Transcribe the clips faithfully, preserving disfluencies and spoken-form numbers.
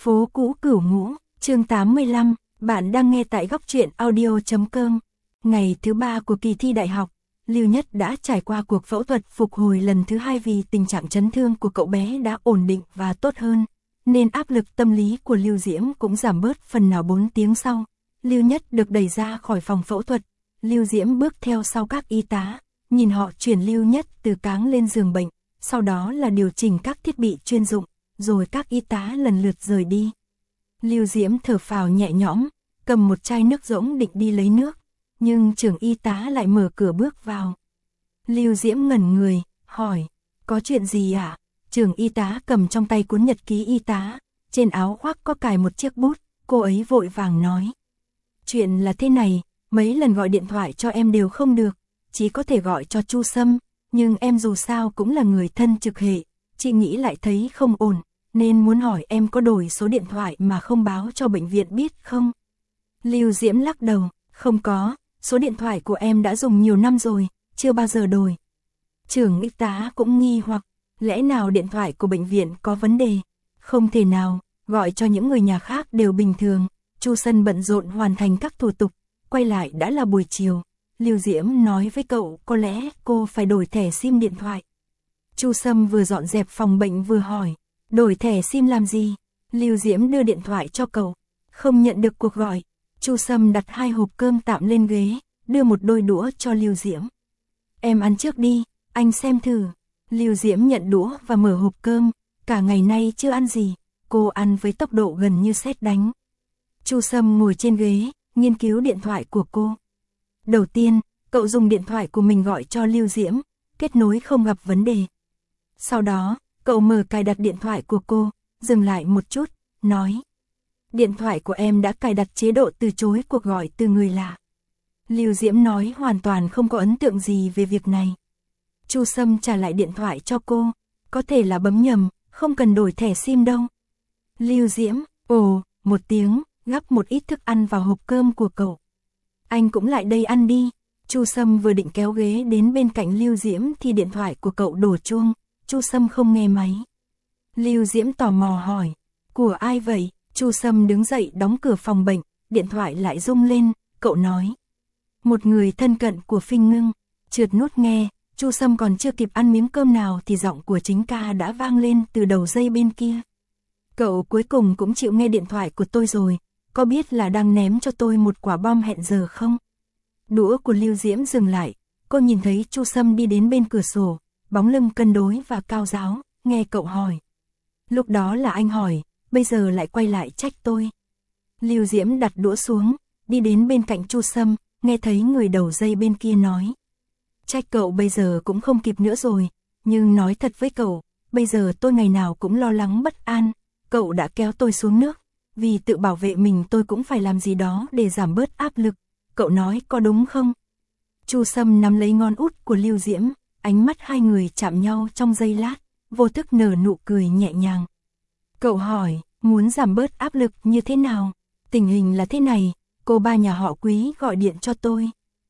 Phố cũ Cửu Ngũ, chương tám mươi lăm, bạn đang nghe tại góc truyện audio chấm com. Ngày thứ ba của kỳ thi đại học, Lưu Nhất đã trải qua cuộc phẫu thuật phục hồi lần thứ hai vì tình trạng chấn thương của cậu bé đã ổn định và tốt hơn, nên áp lực tâm lý của Lưu Diễm cũng giảm bớt phần nào. Bốn tiếng sau, Lưu Nhất được đẩy ra khỏi phòng phẫu thuật. Lưu Diễm bước theo sau các y tá, nhìn họ chuyển Lưu Nhất từ cáng lên giường bệnh, sau đó là điều chỉnh các thiết bị chuyên dụng, rồi các y tá lần lượt rời đi. Lưu Diễm thở phào nhẹ nhõm, cầm một chai nước rỗng định đi lấy nước, nhưng trưởng y tá lại mở cửa bước vào. Lưu Diễm ngẩn người, hỏi, có chuyện gì ạ? À? Trưởng y tá cầm trong tay cuốn nhật ký y tá, trên áo khoác có cài một chiếc bút, cô ấy vội vàng nói. Chuyện là thế này, mấy lần gọi điện thoại cho em đều không được, chỉ có thể gọi cho Chu Sâm, nhưng em dù sao cũng là người thân trực hệ, chị nghĩ lại thấy không ổn, nên muốn hỏi em có đổi số điện thoại mà không báo cho bệnh viện biết không? Lưu Diễm lắc đầu, không có, số điện thoại của em đã dùng nhiều năm rồi, chưa bao giờ đổi. Trưởng y tá cũng nghi hoặc, lẽ nào điện thoại của bệnh viện có vấn đề? Không thể nào, gọi cho những người nhà khác đều bình thường. Chu Sân bận rộn hoàn thành các thủ tục, quay lại đã là buổi chiều. Lưu Diễm nói với cậu có lẽ cô phải đổi thẻ sim điện thoại. Chu Sâm vừa dọn dẹp phòng bệnh vừa hỏi, đổi thẻ sim làm gì? Lưu Diễm đưa điện thoại cho cậu, không nhận được cuộc gọi. Chu Sâm đặt hai hộp cơm tạm lên ghế, đưa một đôi đũa cho Lưu Diễm. Em ăn trước đi, anh xem thử. Lưu Diễm nhận đũa và mở hộp cơm, cả ngày nay chưa ăn gì, cô ăn với tốc độ gần như sét đánh. Chu Sâm ngồi trên ghế, nghiên cứu điện thoại của cô. Đầu tiên, cậu dùng điện thoại của mình gọi cho Lưu Diễm, kết nối không gặp vấn đề. Sau đó, cậu mở cài đặt điện thoại của cô, dừng lại một chút, nói. Điện thoại của em đã cài đặt chế độ từ chối cuộc gọi từ người lạ. Lưu Diễm nói hoàn toàn không có ấn tượng gì về việc này. Chu Sâm trả lại điện thoại cho cô, có thể là bấm nhầm, không cần đổi thẻ sim đâu. Lưu Diễm, ồ, một tiếng, gắp một ít thức ăn vào hộp cơm của cậu. Anh cũng lại đây ăn đi. Chu Sâm vừa định kéo ghế đến bên cạnh Lưu Diễm thì điện thoại của cậu đổ chuông, Chu Sâm không nghe máy. Lưu Diễm tò mò hỏi, của ai vậy? Chu Sâm đứng dậy đóng cửa phòng bệnh, điện thoại lại rung lên, cậu nói. Một người thân cận của Phinh Ngưng. Trượt nút nghe, Chu Sâm còn chưa kịp ăn miếng cơm nào thì giọng của chính ca đã vang lên từ đầu dây bên kia. Cậu cuối cùng cũng chịu nghe điện thoại của tôi rồi, có biết là đang ném cho tôi một quả bom hẹn giờ không? Đũa của Lưu Diễm dừng lại, cô nhìn thấy Chu Sâm đi đến bên cửa sổ, bóng lưng cân đối và cao ráo, nghe cậu hỏi. Lúc đó là anh hỏi, bây giờ lại quay lại trách tôi. Lưu Diễm đặt đũa xuống, đi đến bên cạnh Chu Sâm, nghe thấy người đầu dây bên kia nói. Trách cậu bây giờ cũng không kịp nữa rồi, nhưng nói thật với cậu, bây giờ tôi ngày nào cũng lo lắng bất an, cậu đã kéo tôi xuống nước, vì tự bảo vệ mình tôi cũng phải làm gì đó để giảm bớt áp lực, cậu nói có đúng không? Chu Sâm nắm lấy ngón út của Lưu Diễm, ánh mắt hai người chạm nhau trong giây lát, vô thức nở nụ cười nhẹ nhàng. Cậu hỏi, muốn giảm bớt áp lực như thế nào? Tình hình là thế này, cô ba nhà họ Quý gọi điện cho tôi.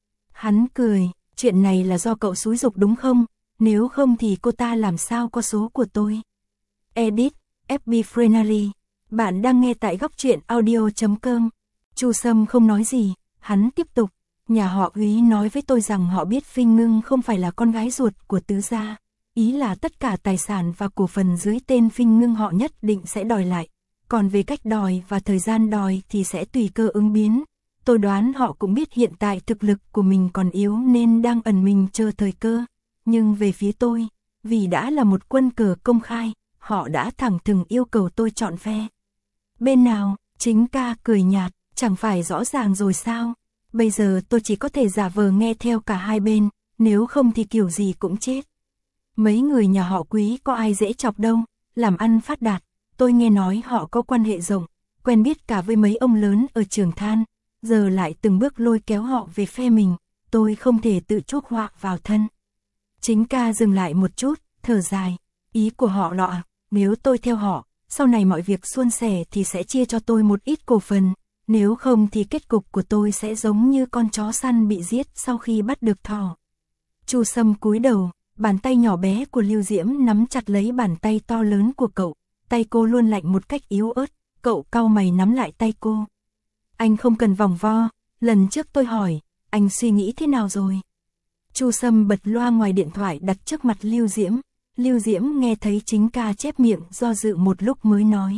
Hắn cười, chuyện này là do cậu xúi giục đúng không? Nếu không thì cô ta làm sao có số của tôi? Edit, ép bê Frenary. Bạn đang nghe tại góc truyện audio chấm com. Chu Sâm không nói gì, hắn tiếp tục. Nhà họ Quý nói với tôi rằng họ biết Phinh Ngưng không phải là con gái ruột của tứ gia. Ý là tất cả tài sản và cổ phần dưới tên Phinh Ngưng họ nhất định sẽ đòi lại. Còn về cách đòi và thời gian đòi thì sẽ tùy cơ ứng biến. Tôi đoán họ cũng biết hiện tại thực lực của mình còn yếu nên đang ẩn mình chờ thời cơ. Nhưng về phía tôi, vì đã là một quân cờ công khai, họ đã thẳng thừng yêu cầu tôi chọn phe. Bên nào? Chính ca cười nhạt, chẳng phải rõ ràng rồi sao? Bây giờ tôi chỉ có thể giả vờ nghe theo cả hai bên, nếu không thì kiểu gì cũng chết. Mấy người nhà họ Quý có ai dễ chọc đâu, làm ăn phát đạt, tôi nghe nói họ có quan hệ rộng, quen biết cả với mấy ông lớn ở Trường Than, giờ lại từng bước lôi kéo họ về phe mình, tôi không thể tự chuốc họa vào thân. Chính ca dừng lại một chút, thở dài, ý của họ lọ, nếu tôi theo họ, sau này mọi việc suôn sẻ thì sẽ chia cho tôi một ít cổ phần, nếu không thì kết cục của tôi sẽ giống như con chó săn bị giết sau khi bắt được thỏ. Chu Sâm cúi đầu, bàn tay nhỏ bé của Lưu Diễm nắm chặt lấy bàn tay to lớn của cậu, tay cô luôn lạnh một cách yếu ớt, cậu cau mày nắm lại tay cô. Anh không cần vòng vo, lần trước tôi hỏi, anh suy nghĩ thế nào rồi? Chu Sâm bật loa ngoài điện thoại đặt trước mặt Lưu Diễm. Lưu Diễm nghe thấy chính ca chép miệng do dự một lúc mới nói.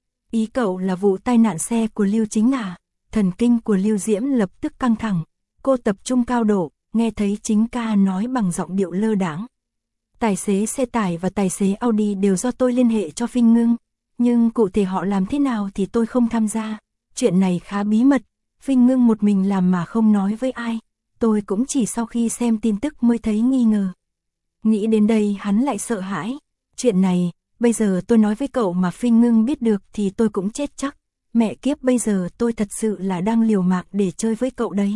Ý cậu là vụ tai nạn xe của Lưu Chính à? Thần kinh của Lưu Diễm lập tức căng thẳng. Cô tập trung cao độ, nghe thấy chính ca nói bằng giọng điệu lơ đãng. Tài xế xe tải và tài xế Audi đều do tôi liên hệ cho Phinh Ngưng. Nhưng cụ thể họ làm thế nào thì tôi không tham gia. Chuyện này khá bí mật. Phinh Ngưng một mình làm mà không nói với ai. Tôi cũng chỉ sau khi xem tin tức mới thấy nghi ngờ. Nghĩ đến đây hắn lại sợ hãi. Chuyện này, bây giờ tôi nói với cậu mà Phinh Ngưng biết được thì tôi cũng chết chắc. Mẹ kiếp, bây giờ tôi thật sự là đang liều mạng để chơi với cậu đấy.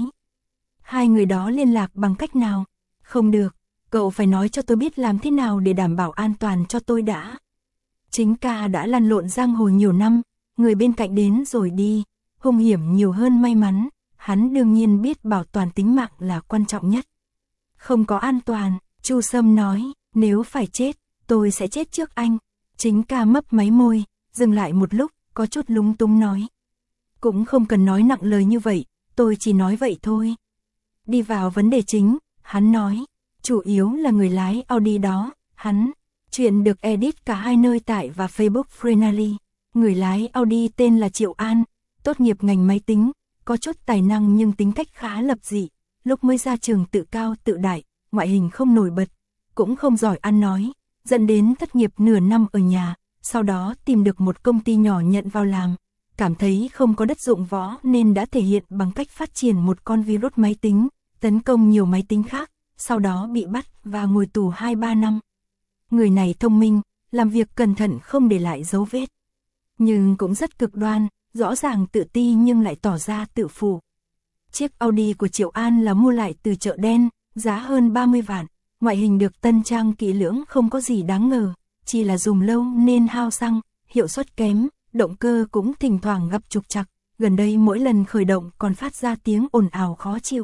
Hai người đó liên lạc bằng cách nào? Không được, cậu phải nói cho tôi biết làm thế nào để đảm bảo an toàn cho tôi đã. Chính ca đã lăn lộn giang hồ nhiều năm, người bên cạnh đến rồi đi, hung hiểm nhiều hơn may mắn, hắn đương nhiên biết bảo toàn tính mạng là quan trọng nhất. Không có an toàn, Chu Sâm nói, nếu phải chết, tôi sẽ chết trước anh. Chính ca mấp máy môi, dừng lại một lúc, có chút lúng túng nói. Cũng không cần nói nặng lời như vậy, tôi chỉ nói vậy thôi. Đi vào vấn đề chính, hắn nói, chủ yếu là người lái Audi đó, hắn. Chuyện được edit cả hai nơi tại và Facebook Frenally. Người lái Audi tên là Triệu An, tốt nghiệp ngành máy tính, có chút tài năng nhưng tính cách khá lập dị. Lúc mới ra trường tự cao tự đại, ngoại hình không nổi bật, cũng không giỏi ăn nói, dẫn đến thất nghiệp nửa năm ở nhà, sau đó tìm được một công ty nhỏ nhận vào làm. Cảm thấy không có đất dụng võ nên đã thể hiện bằng cách phát triển một con virus máy tính, tấn công nhiều máy tính khác, sau đó bị bắt và ngồi tù hai ba năm. Người này thông minh, làm việc cẩn thận không để lại dấu vết. Nhưng cũng rất cực đoan, rõ ràng tự ti nhưng lại tỏ ra tự phụ. Chiếc Audi của Triệu An là mua lại từ chợ đen, giá hơn ba mươi vạn, ngoại hình được tân trang kỹ lưỡng không có gì đáng ngờ, chỉ là dùng lâu nên hao xăng, hiệu suất kém, động cơ cũng thỉnh thoảng gặp trục trặc, gần đây mỗi lần khởi động còn phát ra tiếng ồn ào khó chịu.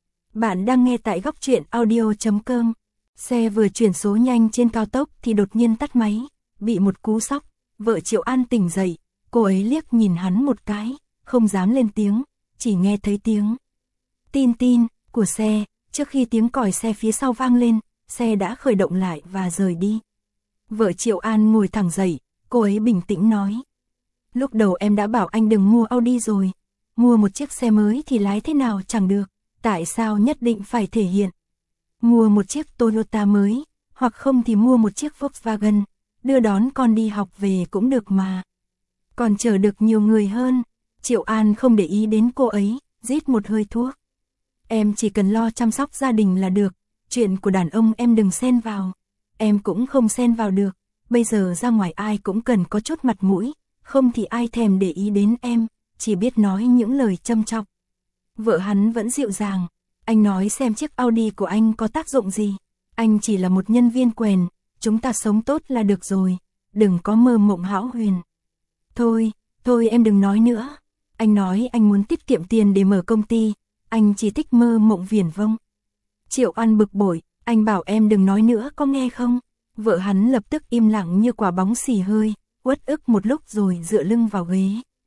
Bạn đang nghe tại góc truyện audio chấm com. Xe vừa chuyển số nhanh trên cao tốc thì đột nhiên tắt máy, bị một cú sốc. Vợ Triệu An tỉnh dậy, cô ấy liếc nhìn hắn một cái, không dám lên tiếng, chỉ nghe thấy tiếng tin tin của xe. Trước khi tiếng còi xe phía sau vang lên, xe đã khởi động lại và rời đi. Vợ Triệu An ngồi thẳng dậy, cô ấy bình tĩnh nói. Lúc đầu em đã bảo anh đừng mua Audi rồi, mua một chiếc xe mới thì lái thế nào chẳng được, tại sao nhất định phải thể hiện. Mua một chiếc Toyota mới, hoặc không thì mua một chiếc Volkswagen, đưa đón con đi học về cũng được mà. Còn chở được nhiều người hơn. Triệu An không để ý đến cô ấy, rít một hơi thuốc. Em chỉ cần lo chăm sóc gia đình là được, chuyện của đàn ông em đừng xen vào. Em cũng không xen vào được, bây giờ ra ngoài ai cũng cần có chút mặt mũi, không thì ai thèm để ý đến em, chỉ biết nói những lời châm chọc. Vợ hắn vẫn dịu dàng, anh nói xem chiếc Audi của anh có tác dụng gì, anh chỉ là một nhân viên quèn, chúng ta sống tốt là được rồi, đừng có mơ mộng hão huyền. Thôi, thôi em đừng nói nữa, anh nói anh muốn tiết kiệm tiền để mở công ty, anh chỉ thích mơ mộng viển vông. Triệu An bực bội, anh bảo em đừng nói nữa có nghe không? Vợ hắn lập tức im lặng như quả bóng xì hơi, uất ức một lúc rồi dựa lưng vào ghế.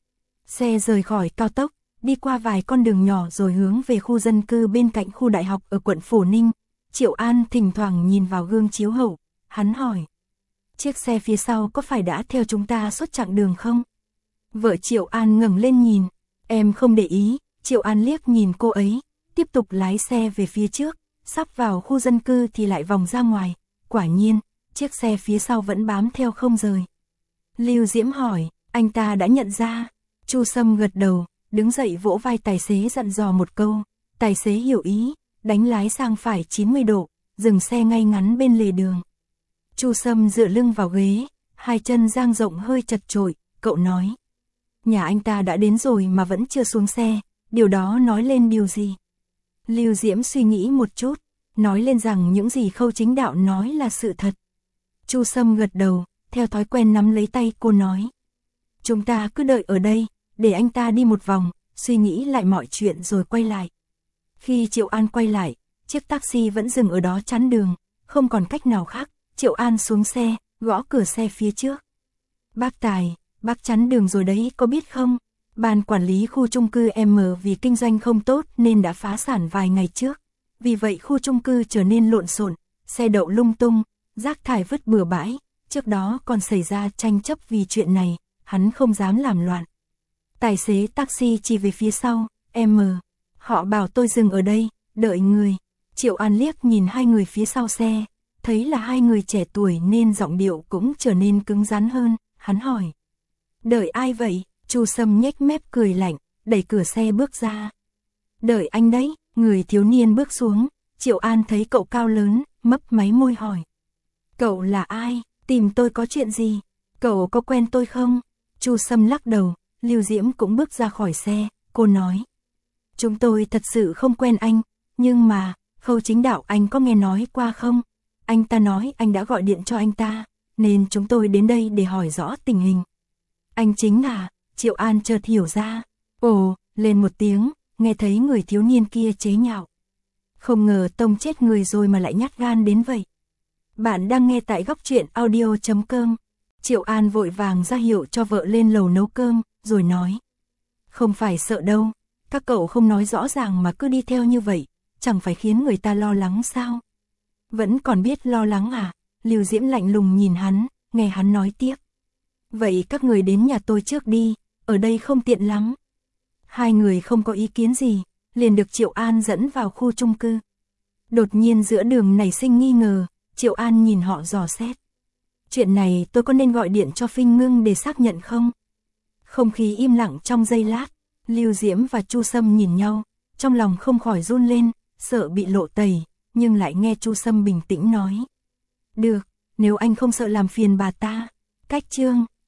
Xe rời khỏi cao tốc, đi qua vài con đường nhỏ rồi hướng về khu dân cư bên cạnh khu đại học ở quận Phổ Ninh. Triệu An thỉnh thoảng nhìn vào gương chiếu hậu, hắn hỏi. Chiếc xe phía sau có phải đã theo chúng ta suốt chặng đường không? Vợ Triệu An ngẩng lên nhìn, em không để ý. Triệu An liếc nhìn cô ấy, tiếp tục lái xe về phía trước, sắp vào khu dân cư thì lại vòng ra ngoài. Quả nhiên, chiếc xe phía sau vẫn bám theo không rời. Lưu Diễm hỏi, anh ta đã nhận ra. Chu Sâm gật đầu, đứng dậy vỗ vai tài xế dặn dò một câu. Tài xế hiểu ý, đánh lái sang phải chín mươi độ, dừng xe ngay ngắn bên lề đường. Chu Sâm dựa lưng vào ghế, hai chân dang rộng hơi chật chội, cậu nói. Nhà anh ta đã đến rồi mà vẫn chưa xuống xe, điều đó nói lên điều gì? Lưu Diễm suy nghĩ một chút, nói lên rằng những gì Khâu Chính Đạo nói là sự thật. Chu Sâm gật đầu, theo thói quen nắm lấy tay cô nói. Chúng ta cứ đợi ở đây, để anh ta đi một vòng, suy nghĩ lại mọi chuyện rồi quay lại. Khi Triệu An quay lại, chiếc taxi vẫn dừng ở đó chắn đường, không còn cách nào khác. Triệu An xuống xe, gõ cửa xe phía trước. Bác Tài, bác chắn đường rồi đấy có biết không? Ban quản lý khu chung cư M vì kinh doanh không tốt nên đã phá sản vài ngày trước. Vì vậy khu chung cư trở nên lộn xộn, xe đậu lung tung, rác thải vứt bừa bãi. Trước đó còn xảy ra tranh chấp vì chuyện này, hắn không dám làm loạn. Tài xế taxi chỉ về phía sau, M. Họ bảo tôi dừng ở đây, đợi người. Triệu An liếc nhìn hai người phía sau xe, thấy là hai người trẻ tuổi nên giọng điệu cũng trở nên cứng rắn hơn, hắn hỏi. Đợi ai vậy? Chu Sâm nhếch mép cười lạnh, đẩy cửa xe bước ra. Đợi anh đấy, người thiếu niên bước xuống, Triệu An thấy cậu cao lớn, mấp máy môi hỏi. Cậu là ai? Tìm tôi có chuyện gì? Cậu có quen tôi không? Chu Sâm lắc đầu, Lưu Diễm cũng bước ra khỏi xe, cô nói. Chúng tôi thật sự không quen anh, nhưng mà, Khâu Chính Đạo anh có nghe nói qua không? Anh ta nói anh đã gọi điện cho anh ta, nên chúng tôi đến đây để hỏi rõ tình hình. Anh chính là, Triệu An chợt hiểu ra. Ồ, lên một tiếng, nghe thấy người thiếu niên kia chế nhạo. Không ngờ tông chết người rồi mà lại nhát gan đến vậy. Bạn đang nghe tại góc truyện audio chấm com. Triệu An vội vàng ra hiệu cho vợ lên lầu nấu cơm, rồi nói. Không phải sợ đâu, các cậu không nói rõ ràng mà cứ đi theo như vậy, chẳng phải khiến người ta lo lắng sao? Vẫn còn biết lo lắng à? Lưu Diễm lạnh lùng nhìn hắn, nghe hắn nói tiếp. Vậy các người đến nhà tôi trước đi, ở đây không tiện lắm. Hai người không có ý kiến gì, liền được Triệu An dẫn vào khu chung cư. Đột nhiên giữa đường nảy sinh nghi ngờ, Triệu An nhìn họ dò xét. Chuyện này tôi có nên gọi điện cho Phinh Ngưng để xác nhận không? Không khí im lặng trong giây lát, Lưu Diễm và Chu Sâm nhìn nhau, trong lòng không khỏi run lên, sợ bị lộ tẩy, nhưng lại nghe Chu Sâm bình tĩnh nói. Được, nếu anh không sợ làm phiền bà ta. Cách chương